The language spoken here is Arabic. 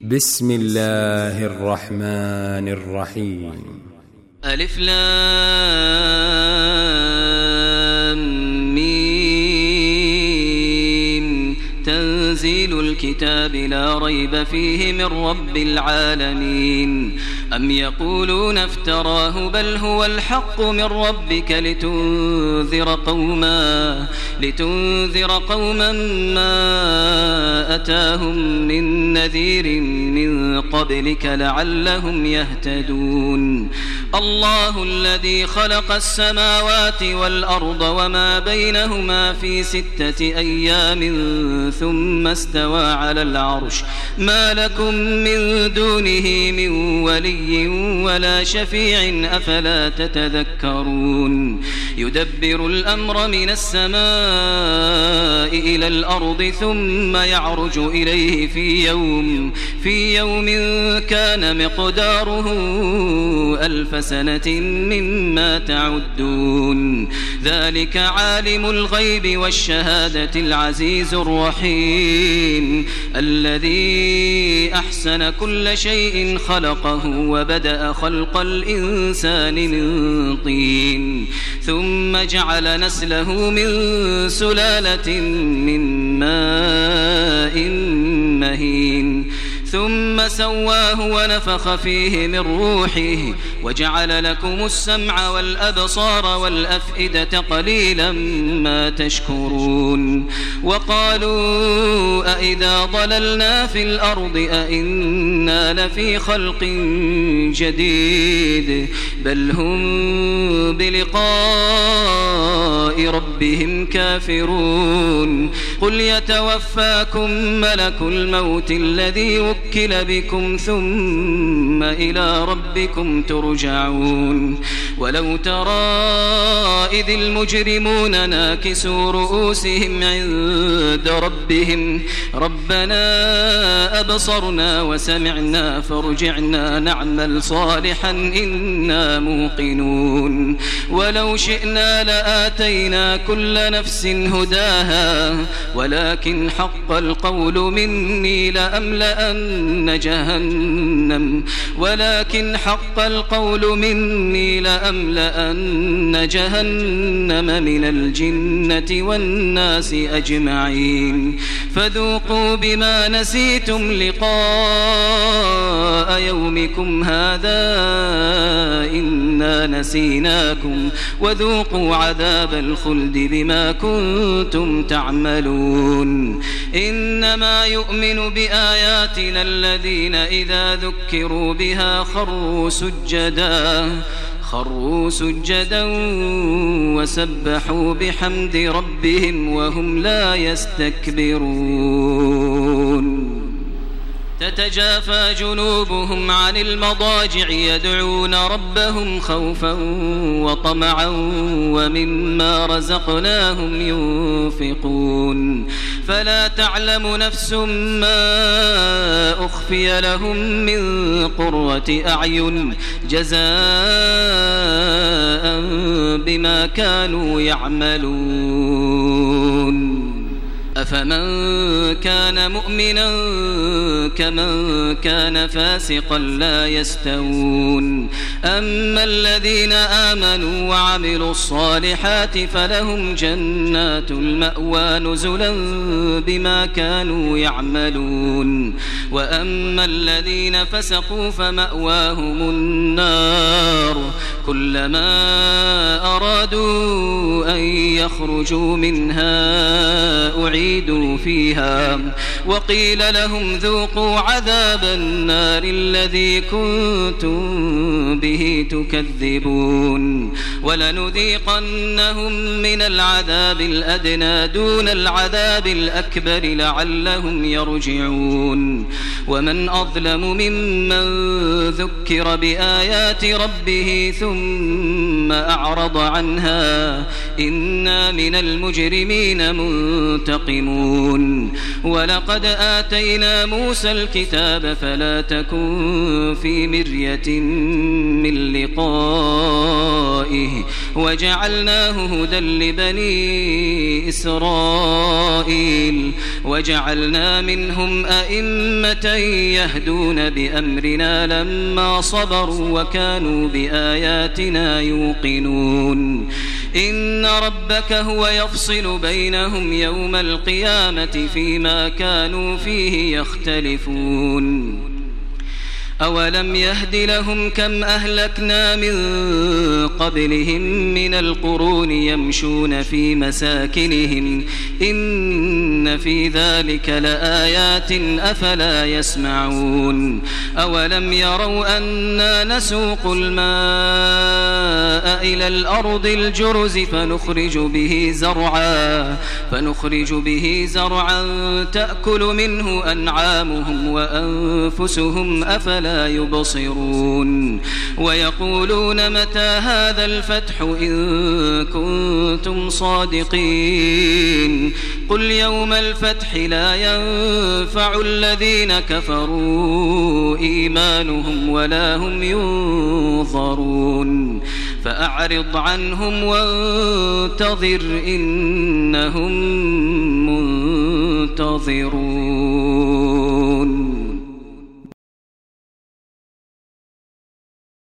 بسم الله الرحمن الرحيم. ألف لام ميم. تنزيل الكتاب لا ريب فيه من رب العالمين. أم يقولون افتراه بل هو الحق من ربك لتنذر قوما ما أتاهم من نذير من قبلك لعلهم يهتدون. الله الذي خلق السماوات والأرض وما بينهما في 6 أيام ثم استوى على العرش. ما لكم من دونه من ولي ولا شفيع أفلا تتذكرون. يدبر الأمر من السماء إلى الأرض ثم يعرج إليه في يوم كان مقداره 1000 سنة مما تعدون. ذلك عالم الغيب والشهادة العزيز الرحيم الذي أحسن كل شيء خلقه وبدأ خلق الإنسان من طين ثم جعل نسله من سلالة من ماء مهين ثم سواه ونفخ فيه من روحه وجعل لكم السمع والأبصار والأفئدة قليلا ما تشكرون. وقالوا أئذا ضللنا في الأرض أئنا لفي خلق جديد بل هم بلقاء ربهم كافرون. قل يتوفاكم ملك الموت الذي وكل بكم ثم إلى ربكم ترجعون. ولو ترى إذ المجرمون ناكسوا رؤوسهم عند ربهم ربنا أبصرنا وسمعنا فارجعنا نعمل صالحا إنا موقنون. ولو شئنا لآتينا كل نفس هداها ولكن حق القول مني لأملأن جهنم من الجنة والناس أجمعين. فذوقوا بما نسيتم لقاء يومكم هذا إنا نسيناكم وذوقوا عذاب الخلد بما كنتم تعملون. إنما يؤمن بآياتنا الذين إذا ذكروا بها خروا سجدا وسبحوا بحمد ربهم وهم لا يستكبرون. تتجافى جنوبهم عن المضاجع يدعون ربهم خوفا وطمعا ومما رزقناهم ينفقون. فلا تعلم نفس ما أخفي لهم من قرة أعين جزاء بما كانوا يعملون. أفمن كان مؤمنا كمن كان فاسقا لا يستوون. أما الذين آمنوا وعملوا الصالحات فلهم جنات المأوى نزلا بما كانوا يعملون. وأما الذين فسقوا فمأواهم النار كلما أرادوا أن يخرجوا منها أعيدوا فيها وقيل لهم ذوقوا عذاب النار الذي كنتم به تكذبون. ولنذيقنهم من العذاب الأدنى دون العذاب الأكبر لعلهم يرجعون. ومن أظلم ممن ذكر بآيات ربه ثم أعرض عنها إنا من المجرمين منتقمون. ولقد آتينا موسى الكتاب فلا تكن في مرية من لقائه وجعلناه هدى لبني إسرائيل وجعلنا منهم أئمة يهدون بأمرنا لما صبروا وكانوا بآياتنا يوقنون إن ربك هو يفصل بينهم يوم القيامة فيما كانوا فيه يختلفون أولم يهد لهم كم أهلكنا من قبلهم من القرون يمشون في مساكنهم إن في ذلك لآيات أفلا يسمعون أولم يروا أنا نسوق الماء إلى الأرض الجرز فنخرج به زرعا تأكل منه أنعامهم وأنفسهم أفلا يبصرون ويقولون متى هذا الفتح إن كنتم صادقين قل يوم الفتح لا ينفع الذين كفروا إيمانهم ولا هم ينظرون فأعرض عنهم وانتظر إنهم منتظرون.